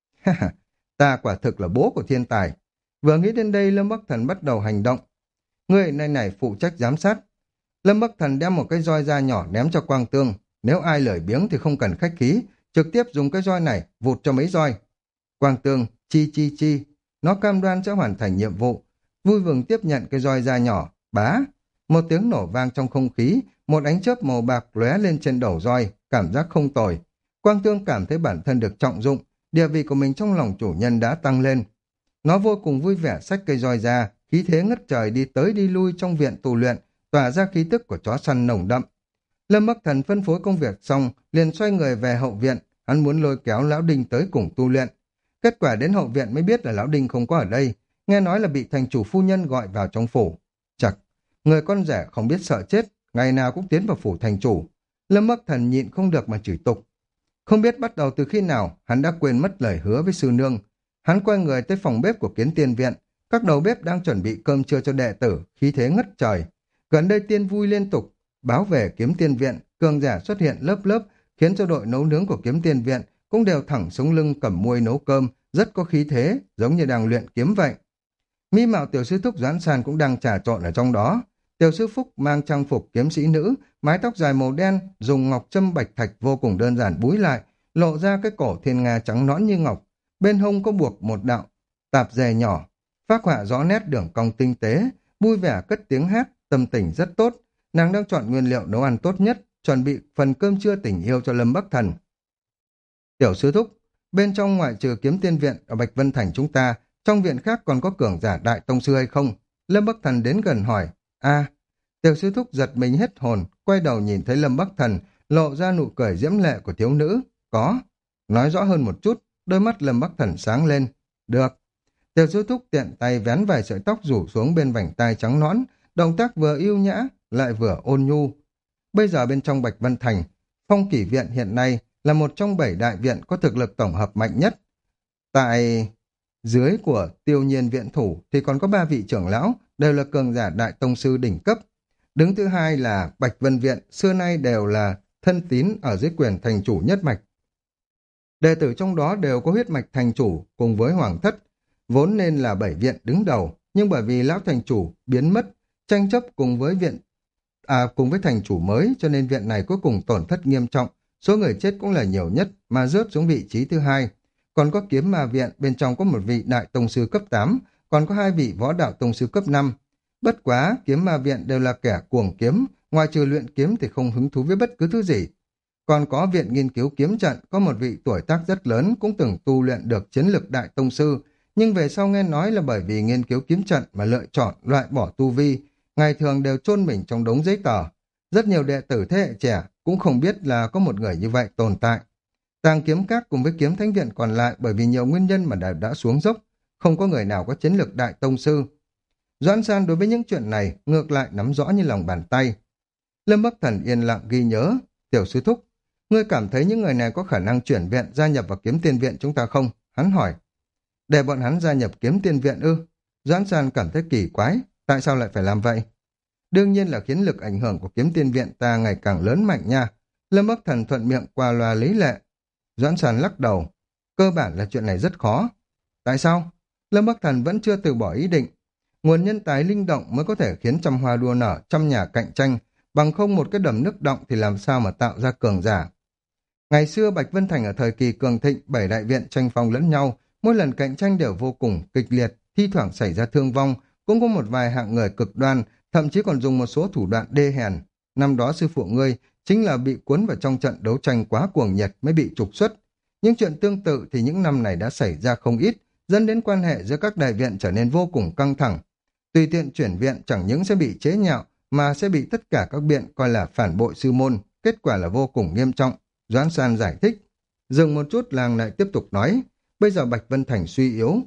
Ta quả thực là bố của thiên tài. Vừa nghĩ đến đây, Lâm Bắc Thần bắt đầu hành động. Người này này phụ trách giám sát. Lâm Bắc Thần đem một cái roi da nhỏ ném cho Quang Tương. Nếu ai lười biếng thì không cần khách khí, trực tiếp dùng cái roi này vụt cho mấy roi. Quang Tương chi chi chi, nó cam đoan sẽ hoàn thành nhiệm vụ. Vui mừng tiếp nhận cái roi da nhỏ, bá. Một tiếng nổ vang trong không khí, một ánh chớp màu bạc lóe lên trên đầu roi, cảm giác không tồi. Quang Tương cảm thấy bản thân được trọng dụng, địa vị của mình trong lòng chủ nhân đã tăng lên. Nó vô cùng vui vẻ xách cây roi ra, khí thế ngất trời đi tới đi lui trong viện tu luyện, tỏa ra khí tức của chó săn nồng đậm. Lâm Bắc Thần phân phối công việc xong, liền xoay người về hậu viện, hắn muốn lôi kéo Lão Đinh tới cùng tu luyện. Kết quả đến hậu viện mới biết là Lão Đinh không có ở đây, nghe nói là bị thành chủ phu nhân gọi vào trong phủ. Chật, người con rể không biết sợ chết, ngày nào cũng tiến vào phủ thành chủ. Lâm Bắc Thần nhịn không được mà chửi tục. Không biết bắt đầu từ khi nào, hắn đã quên mất lời hứa với sư nương. Hắn quay người tới phòng bếp của Kiến Tiên viện, các đầu bếp đang chuẩn bị cơm trưa cho đệ tử, khí thế ngất trời. Gần đây tiên vui liên tục, báo về Kiếm Tiên viện, cường giả xuất hiện lớp lớp, khiến cho đội nấu nướng của Kiếm Tiên viện cũng đều thẳng sống lưng cầm muôi nấu cơm, rất có khí thế, giống như đang luyện kiếm vậy. Mi Mạo tiểu sư thúc Doãn Sàn cũng đang trà trộn ở trong đó. Tiểu sư Phúc mang trang phục kiếm sĩ nữ, mái tóc dài màu đen, dùng ngọc châm bạch thạch vô cùng đơn giản búi lại, lộ ra cái cổ thiên nga trắng nõn như ngọc. Bên hông có buộc một đạo tạp dề nhỏ, phác họa rõ nét đường cong tinh tế, vui vẻ cất tiếng hát, tâm tình rất tốt. Nàng đang chọn nguyên liệu nấu ăn tốt nhất, chuẩn bị phần cơm trưa tình yêu cho Lâm Bắc Thần. Tiểu sư thúc, bên trong ngoại trừ Kiếm Tiên viện ở Bạch Vân Thành chúng ta, trong viện khác còn có cường giả đại tông sư hay không? Lâm Bắc Thần đến gần hỏi. A, tiểu sư thúc giật mình hết hồn, quay đầu nhìn thấy Lâm Bắc Thần, lộ ra nụ cười diễm lệ của thiếu nữ. Có. Nói rõ hơn một chút, đôi mắt Lâm Bắc Thần sáng lên. Được. Tiểu sư thúc tiện tay vén vài sợi tóc rủ xuống bên vành tai trắng nõn, động tác vừa yêu nhã, lại vừa ôn nhu. Bây giờ bên trong Bạch Vân Thành, Phong Kỷ viện hiện nay là một trong bảy đại viện có thực lực tổng hợp mạnh nhất. Tại dưới của Tiêu Nhiên viện thủ thì còn có ba vị trưởng lão, đều là cường giả đại tông sư đỉnh cấp. Đứng thứ hai là Bạch Vân viện, xưa nay đều là thân tín ở dưới quyền thành chủ nhất mạch. Đệ tử trong đó đều có huyết mạch thành chủ cùng với hoàng thất, vốn nên là bảy viện đứng đầu, nhưng bởi vì lão thành chủ biến mất, tranh chấp cùng với viện à cùng với thành chủ mới, cho nên viện này cuối cùng tổn thất nghiêm trọng, số người chết cũng là nhiều nhất mà rớt xuống vị trí thứ hai. Còn có Kiếm Ma viện, bên trong có một vị đại tông sư cấp tám, còn có hai vị võ đạo tông sư cấp năm. Bất quá, Kiếm Ma viện đều là kẻ cuồng kiếm, ngoài trừ luyện kiếm thì không hứng thú với bất cứ thứ gì. Còn có viện nghiên cứu kiếm trận, có một vị tuổi tác rất lớn cũng từng tu luyện được chiến lực đại tông sư, nhưng về sau nghe nói là bởi vì nghiên cứu kiếm trận mà lựa chọn loại bỏ tu vi, ngày thường đều chôn mình trong đống giấy tờ. Rất nhiều đệ tử thế hệ trẻ cũng không biết là có một người như vậy tồn tại. Tàng Kiếm Các cùng với Kiếm Thánh viện còn lại bởi vì nhiều nguyên nhân mà đã, đã xuống dốc, không có người nào có chiến lược đại tông sư. Doãn San đối với những chuyện này ngược lại nắm rõ như lòng bàn tay. Lâm Bắc Thần yên lặng ghi nhớ. Tiểu sư thúc, ngươi cảm thấy những người này có khả năng chuyển viện gia nhập vào Kiếm Tiên viện chúng ta không? Hắn hỏi. Để bọn hắn gia nhập Kiếm Tiên viện ư? Doãn San cảm thấy kỳ quái, tại sao lại phải làm vậy? Đương nhiên là khiến lực ảnh hưởng của Kiếm Tiên viện ta ngày càng lớn mạnh nha. Lâm Bắc Thần thuận miệng qua loa lý lệ. Doãn Sàn lắc đầu. Cơ bản là chuyện này rất khó. Tại sao? Lâm Bắc Thần vẫn chưa từ bỏ ý định. Nguồn nhân tài linh động mới có thể khiến trăm hoa đua nở, trăm nhà cạnh tranh, bằng không một cái đầm nước động thì làm sao mà tạo ra cường giả. Ngày xưa Bạch Vân Thành ở thời kỳ cường thịnh, bảy đại viện tranh phong lẫn nhau, mỗi lần cạnh tranh đều vô cùng kịch liệt, thi thoảng xảy ra thương vong, cũng có một vài hạng người cực đoan, thậm chí còn dùng một số thủ đoạn đê hèn. Năm đó sư phụ ngươi chính là bị cuốn vào trong trận đấu tranh quá cuồng nhiệt mới bị trục xuất. Những chuyện tương tự thì những năm này đã xảy ra không ít, dẫn đến quan hệ giữa các đại viện trở nên vô cùng căng thẳng. Tùy tiện chuyển viện chẳng những sẽ bị chế nhạo, mà sẽ bị tất cả các viện coi là phản bội sư môn, kết quả là vô cùng nghiêm trọng. Doãn San giải thích. Dừng một chút làng lại tiếp tục nói, bây giờ Bạch Vân Thành suy yếu,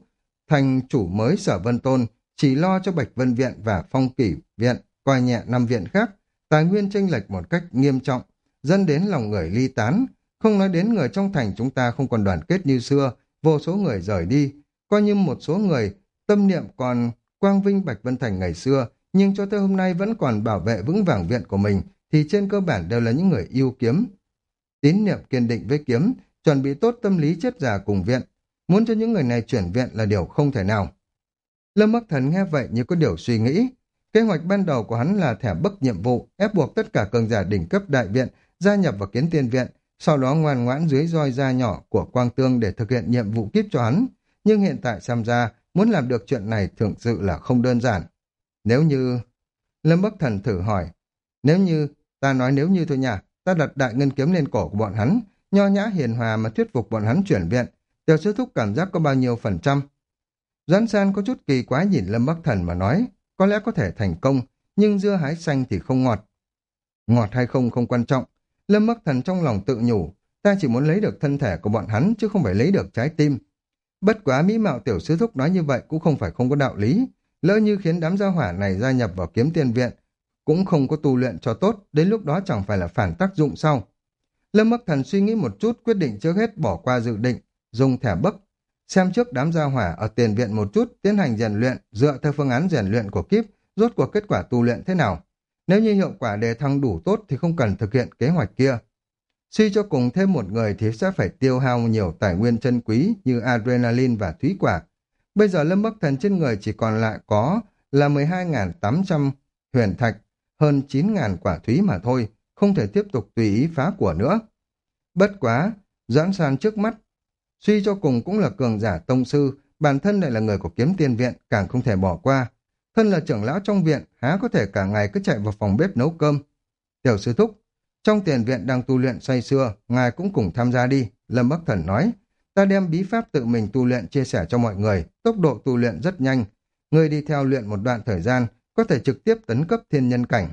thành chủ mới Sở Vân Tôn, chỉ lo cho Bạch Vân Viện và Phong Kỷ Viện, coi nhẹ năm viện khác, tài nguyên chênh lệch một cách nghiêm trọng, dẫn đến lòng người ly tán. Không nói đến người trong thành chúng ta không còn đoàn kết như xưa, vô số người rời đi, coi như một số người tâm niệm còn quang vinh Bạch Vân Thành ngày xưa, nhưng cho tới hôm nay vẫn còn bảo vệ vững vàng viện của mình, thì trên cơ bản đều là những người yêu kiếm. Tín niệm kiên định với kiếm, chuẩn bị tốt tâm lý chết già cùng viện. Muốn cho những người này chuyển viện là điều không thể nào. Lâm Bắc Thần nghe vậy như có điều suy nghĩ. Kế hoạch ban đầu của hắn là thẻ bức nhiệm vụ, ép buộc tất cả cường giả đỉnh cấp đại viện gia nhập vào Kiến Tiên Viện, sau đó ngoan ngoãn dưới roi da nhỏ của Quang Tương để thực hiện nhiệm vụ kíp cho hắn. Nhưng hiện tại xem ra, muốn làm được chuyện này thực sự là không đơn giản. Nếu như... Lâm Bắc Thần thử hỏi, nếu như, ta nói nếu như thôi nha, ta đặt đại ngân kiếm lên cổ của bọn hắn, nho nhã hiền hòa mà thuyết phục bọn hắn chuyển viện, Tiểu Sư Thúc cảm giác có bao nhiêu phần trăm? Doãn San có chút kỳ quái nhìn Lâm Bắc Thần mà nói, có lẽ có thể thành công, nhưng dưa hái xanh thì không ngọt. Ngọt hay không không quan trọng. Lâm Bắc Thần trong lòng tự nhủ, ta chỉ muốn lấy được thân thể của bọn hắn chứ không phải lấy được trái tim. Bất quá mỹ mạo Tiểu Sư Thúc nói như vậy cũng không phải không có đạo lý. Lỡ như khiến đám gia hỏa này gia nhập vào Kiếm Tiên Viện, cũng không có tu luyện cho tốt, đến lúc đó chẳng phải là phản tác dụng sau. Lâm Bắc Thần suy nghĩ một chút, quyết định trước hết bỏ qua dự định, dùng thẻ bấc, xem trước đám gia hỏa ở tiền viện một chút, tiến hành rèn luyện, dựa theo phương án rèn luyện của kíp, rốt cuộc kết quả tu luyện thế nào. Nếu như hiệu quả đề thăng đủ tốt thì không cần thực hiện kế hoạch kia. Suy cho cùng thêm một người thì sẽ phải tiêu hao nhiều tài nguyên chân quý như adrenaline và thúy quả. Bây giờ Lâm Bắc Thần trên người chỉ còn lại có là mười hai nghìn tám trăm huyền thạch, hơn chín nghìn quả thúy mà thôi, không thể tiếp tục tùy ý phá của nữa. Bất quá, Doãn San trước mắt, suy cho cùng cũng là cường giả tông sư, bản thân lại là người của Kiếm Tiên Viện, càng không thể bỏ qua. Thân là trưởng lão trong viện, há có thể cả ngày cứ chạy vào phòng bếp nấu cơm. Tiểu Sư Thúc, trong tiền viện đang tu luyện say sưa, ngài cũng cùng tham gia đi, Lâm Bắc Thần nói. Ta đem bí pháp tự mình tu luyện chia sẻ cho mọi người, tốc độ tu luyện rất nhanh. Người đi theo luyện một đoạn thời gian, có thể trực tiếp tấn cấp thiên nhân cảnh.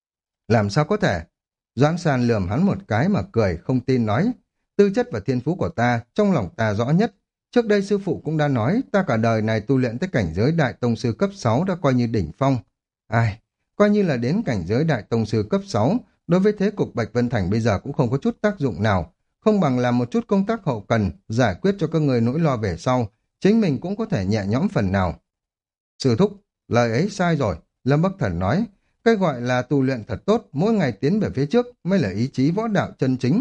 Làm sao có thể? Doãn San lườm hắn một cái mà cười, không tin nói. Tư chất và thiên phú của ta, trong lòng ta rõ nhất. Trước đây sư phụ cũng đã nói, ta cả đời này tu luyện tới cảnh giới đại tông sư cấp sáu đã coi như đỉnh phong. Ai, coi như là đến cảnh giới đại tông sư cấp sáu, đối với thế cục Bạch Vân Thành bây giờ cũng không có chút tác dụng nào. Không bằng làm một chút công tác hậu cần, giải quyết cho các người nỗi lo về sau, chính mình cũng có thể nhẹ nhõm phần nào. Sư Thúc, lời ấy sai rồi, Lâm Bắc Thần nói. Cái gọi là tu luyện thật tốt, mỗi ngày tiến về phía trước mới là ý chí võ đạo chân chính.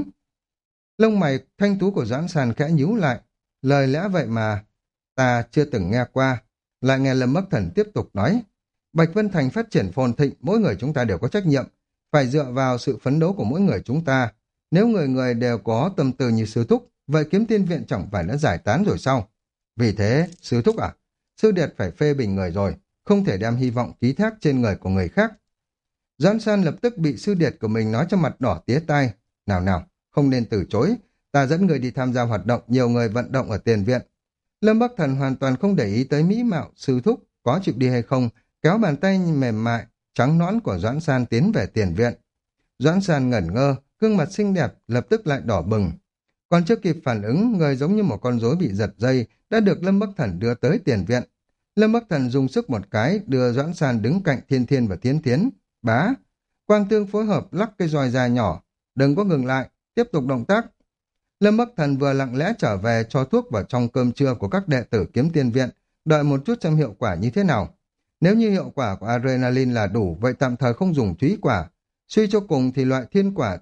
Lông mày thanh tú của Doãn San khẽ nhíu lại. Lời lẽ vậy mà ta chưa từng nghe qua. Lại nghe Lâm Bắc Thần tiếp tục nói. Bạch Vân Thành phát triển phồn thịnh, mỗi người chúng ta đều có trách nhiệm. Phải dựa vào sự phấn đấu của mỗi người chúng ta. Nếu người người đều có tâm tư như Sư Thúc, vậy Kiếm Tiên Viện chẳng phải đã giải tán rồi sao? Vì thế, Sư Thúc à, Sư Điệt phải phê bình người rồi, không thể đem hy vọng ký thác trên người của người khác. Doãn San lập tức bị Sư Điệt của mình nói cho mặt đỏ tía tai. Nào nào, không nên từ chối, ta dẫn người đi tham gia hoạt động, nhiều người vận động ở tiền viện. Lâm Bắc Thần hoàn toàn không để ý tới mỹ mạo Sư Thúc có chịu đi hay không, kéo bàn tay mềm mại, trắng nõn của Doãn San tiến về tiền viện. Doãn San ngẩn ngơ, gương mặt xinh đẹp lập tức lại đỏ bừng. Còn chưa kịp phản ứng, người giống như một con rối bị giật dây đã được Lâm Bắc Thần đưa tới tiền viện. Lâm Bắc Thần dùng sức một cái đưa Doãn San đứng cạnh Thiên Thiên và Thiến Thiến. Bá, Quang Tương phối hợp lắc cây roi da nhỏ, đừng có ngừng lại, tiếp tục động tác. Lâm Bắc Thần vừa lặng lẽ trở về cho thuốc vào trong cơm trưa của các đệ tử Kiếm Tiên Viện, đợi một chút xem hiệu quả như thế nào. Nếu như hiệu quả của adrenaline là đủ, vậy tạm thời không dùng thúy quả. Suy cho cùng thì loại thiên quả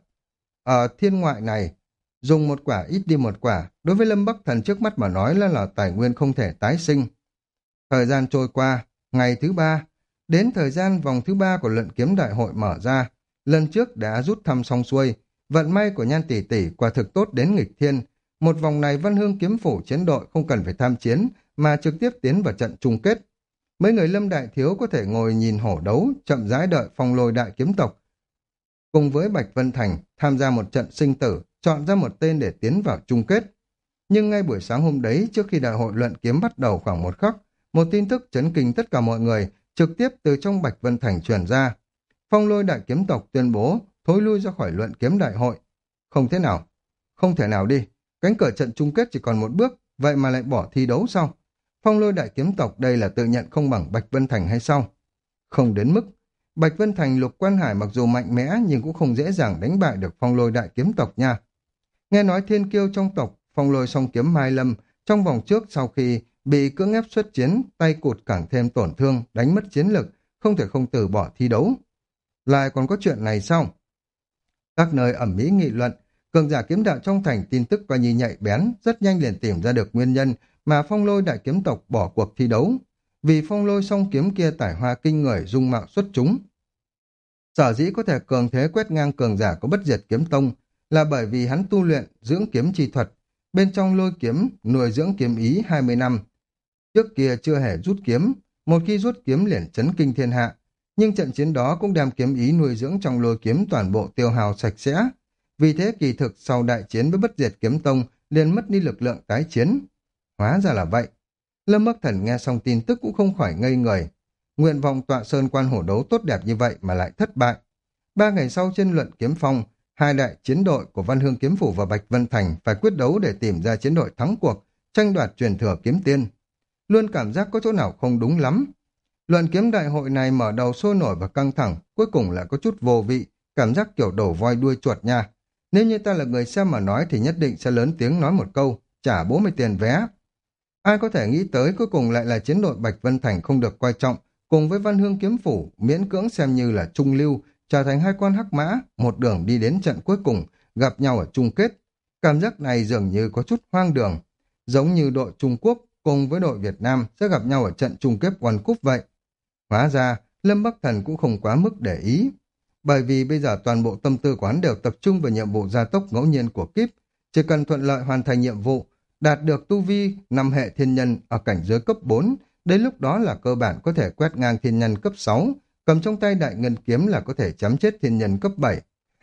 ở thiên ngoại này, dùng một quả ít đi một quả, đối với Lâm Bắc Thần trước mắt mà nói là là tài nguyên không thể tái sinh. Thời gian trôi qua, ngày thứ ba, đến thời gian vòng thứ ba của luận kiếm đại hội mở ra, lần trước đã rút thăm xong xuôi, vận may của Nhan tỷ tỷ quả thực tốt đến nghịch thiên. Một vòng này Văn Hương kiếm phủ chiến đội không cần phải tham chiến, mà trực tiếp tiến vào trận chung kết. Mấy người Lâm Đại Thiếu có thể ngồi nhìn hổ đấu, chậm rãi đợi Phong Lôi đại kiếm tộc cùng với Bạch Vân Thành tham gia một trận sinh tử, chọn ra một tên để tiến vào chung kết. Nhưng ngay buổi sáng hôm đấy, trước khi đại hội luận kiếm bắt đầu khoảng một khắc, một tin tức chấn kinh tất cả mọi người trực tiếp từ trong Bạch Vân Thành truyền ra. Phong Lôi đại kiếm tộc tuyên bố thối lui ra khỏi luận kiếm đại hội. Không thế nào, không thể nào đi, cánh cửa trận chung kết chỉ còn một bước, vậy mà lại bỏ thi đấu sao? Phong Lôi Đại Kiếm Tộc đây là tự nhận không bằng Bạch Vân Thành hay sao? Không đến mức. Bạch Vân Thành Lục Quan Hải mặc dù mạnh mẽ nhưng cũng không dễ dàng đánh bại được Phong Lôi Đại Kiếm Tộc nha. Nghe nói thiên kiêu trong tộc Phong Lôi song kiếm Mai Lâm trong vòng trước sau khi bị cưỡng ép xuất chiến, tay cụt càng thêm tổn thương, đánh mất chiến lực, không thể không từ bỏ thi đấu. Lại còn có chuyện này sao? Các nơi ẩm mỹ nghị luận, cường giả kiếm đạo trong thành tin tức coi như nhạy bén, rất nhanh liền tìm ra được nguyên nhân mà Phong Lôi Đại Kiếm Tộc bỏ cuộc thi đấu. Vì Phong Lôi song kiếm kia tài hoa kinh người, dung mạo xuất chúng. Sở dĩ có thể cường thế quét ngang cường giả có Bất Diệt Kiếm Tông là bởi vì hắn tu luyện dưỡng kiếm chi thuật, bên trong lôi kiếm nuôi dưỡng kiếm ý hai mươi năm. Trước kia chưa hề rút kiếm, một khi rút kiếm liền chấn kinh thiên hạ, nhưng trận chiến đó cũng đem kiếm ý nuôi dưỡng trong lôi kiếm toàn bộ tiêu hao sạch sẽ. Vì thế kỳ thực sau đại chiến với Bất Diệt Kiếm Tông liền mất đi lực lượng tái chiến. Hóa ra là vậy. Lâm Bắc Thần nghe xong tin tức cũng không khỏi ngây người. Nguyện vọng tọa sơn quan hổ đấu tốt đẹp như vậy mà lại thất bại. Ba ngày sau trên luận kiếm phong, hai đại chiến đội của Văn Hương Kiếm Phủ và Bạch Vân Thành phải quyết đấu để tìm ra chiến đội thắng cuộc, tranh đoạt truyền thừa kiếm tiên. Luôn cảm giác có chỗ nào không đúng lắm. Luận kiếm đại hội này mở đầu sôi nổi và căng thẳng, cuối cùng lại có chút vô vị, cảm giác kiểu đổ voi đuôi chuột nha. Nếu như ta là người xem mà nói thì nhất định sẽ lớn tiếng nói một câu, trả bốn mươi tiền vé. Ai có thể nghĩ tới cuối cùng lại là chiến đội Bạch Vân Thành không được coi trọng, cùng với Văn Hương Kiếm Phủ miễn cưỡng xem như là trung lưu, trở thành hai con hắc mã, một đường đi đến trận cuối cùng, gặp nhau ở chung kết. Cảm giác này dường như có chút hoang đường, giống như đội Trung Quốc cùng với đội Việt Nam sẽ gặp nhau ở trận chung kết World Cup vậy. Hóa ra, Lâm Bắc Thần cũng không quá mức để ý, bởi vì bây giờ toàn bộ tâm tư của hắn đều tập trung vào nhiệm vụ gia tốc ngẫu nhiên của kíp, chỉ cần thuận lợi hoàn thành nhiệm vụ, đạt được tu vi năm hệ thiên nhân ở cảnh giới cấp bốn, đến lúc đó là cơ bản có thể quét ngang thiên nhân cấp sáu, cầm trong tay đại ngân kiếm là có thể chém chết thiên nhân cấp bảy.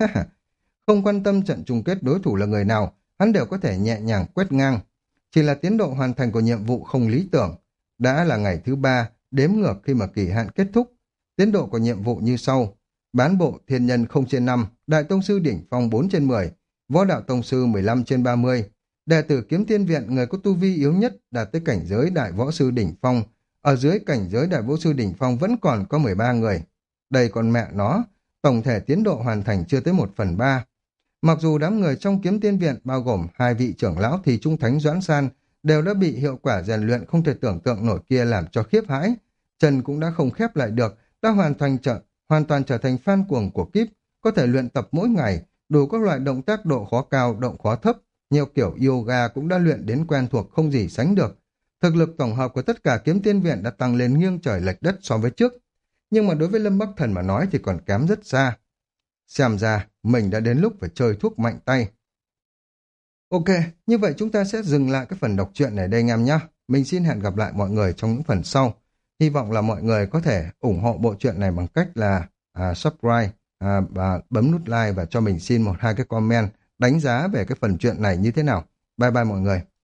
Không quan tâm trận chung kết đối thủ là người nào, hắn đều có thể nhẹ nhàng quét ngang. Chỉ là tiến độ hoàn thành của nhiệm vụ không lý tưởng. Đã là ngày thứ ba, đếm ngược khi mà kỳ hạn kết thúc. Tiến độ của nhiệm vụ như sau: bán bộ thiên nhân không trên năm, đại tông sư đỉnh phong bốn trên mười, võ đạo tông sư mười lăm trên ba mươi. Đệ tử kiếm tiên viện người có tu vi yếu nhất đạt tới cảnh giới đại võ sư đỉnh phong. Ở dưới cảnh giới đại võ sư đỉnh phong vẫn còn có mười ba người. Đây còn mẹ nó, tổng thể tiến độ hoàn thành chưa tới một phần ba. Mặc dù đám người trong kiếm tiên viện bao gồm hai vị trưởng lão thì trung thánh Doãn San đều đã bị hiệu quả rèn luyện không thể tưởng tượng nổi kia làm cho khiếp hãi. Chân cũng đã không khép lại được, đã hoàn thành trở, hoàn toàn trở thành fan cuồng của kíp, có thể luyện tập mỗi ngày, đủ các loại động tác độ khó cao, độ khó thấp, nhiều kiểu yoga cũng đã luyện đến quen thuộc không gì sánh được. Thực lực tổng hợp của tất cả kiếm tiên viện đã tăng lên nghiêng trời lệch đất so với trước. Nhưng mà đối với Lâm Bắc Thần mà nói thì còn kém rất xa. Xem ra, mình đã đến lúc phải chơi thuốc mạnh tay. Ok, như vậy chúng ta sẽ dừng lại cái phần đọc truyện này đây anh em nhé. Mình xin hẹn gặp lại mọi người trong những phần sau. Hy vọng là mọi người có thể ủng hộ bộ truyện này bằng cách là à, subscribe à, và bấm nút like và cho mình xin một hai cái comment đánh giá về cái phần truyện này như thế nào. Bye bye mọi người.